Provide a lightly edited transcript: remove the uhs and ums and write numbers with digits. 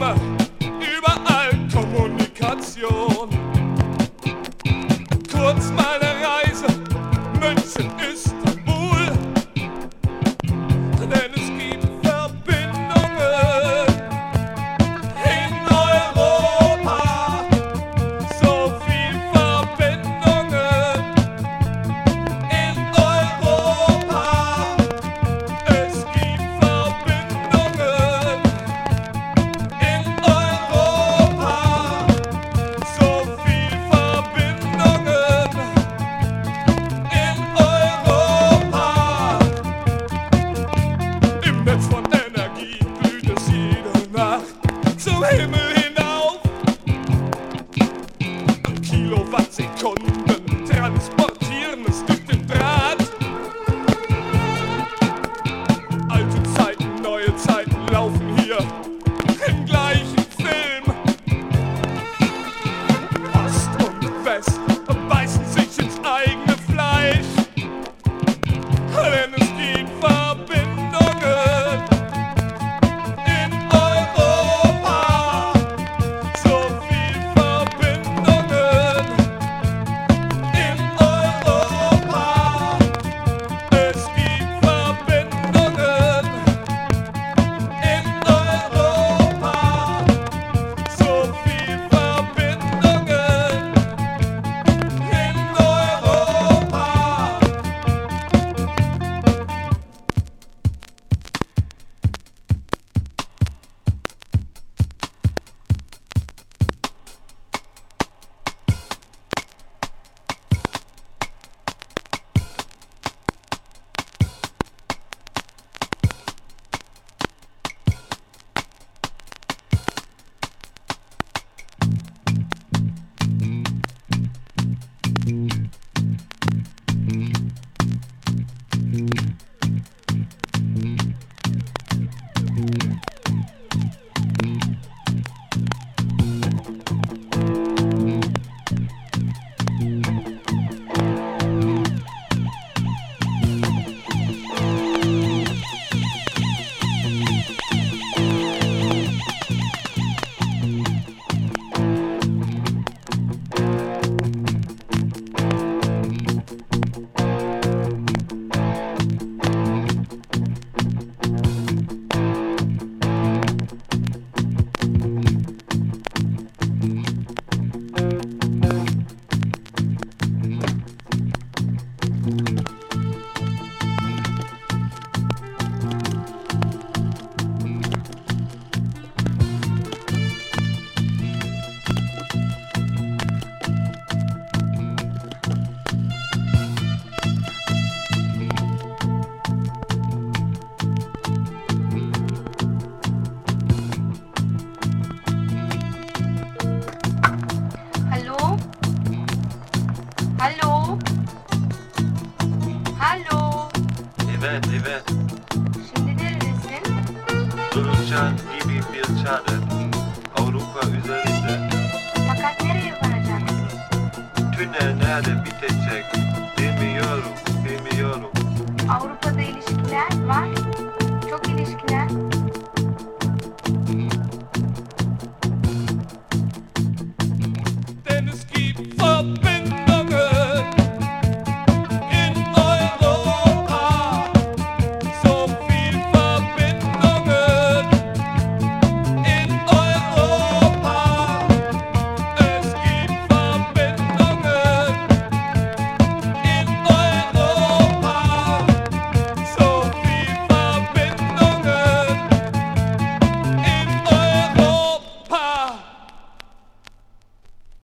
Räume, überall Kommunikation. Kurz mal eine Reise, München, Istanbul, denn es gibt Verbindungen in Europa, so viel Verbindungen in Europa. Es gibt Verbindungen in Europa, so viel Verbindungen in Europa. Im Netz von Energie blüht es jede Nacht zum Himmel hinauf. Kilowattsekunden transportieren es durch den Draht. Alte Zeiten, neue Zeiten laufen hier im gleichen Film. Ost und West beißen sich ins eigene Fleisch, denn es gibt Verbindungen in Europa, so viel Verbindungen in Europa. Es gibt Verbindungen in Europa, so viel Verbindungen in Europa. Hallo? Hallo? Hallo? Evet. Şimdi neredesin? Dururken gibi bir çadır. Avrupa üzerinde. Fakat nereye varacaksın? Tünel nerede bitecek? Bilmiyorum. Avrupa'da ilişkiler var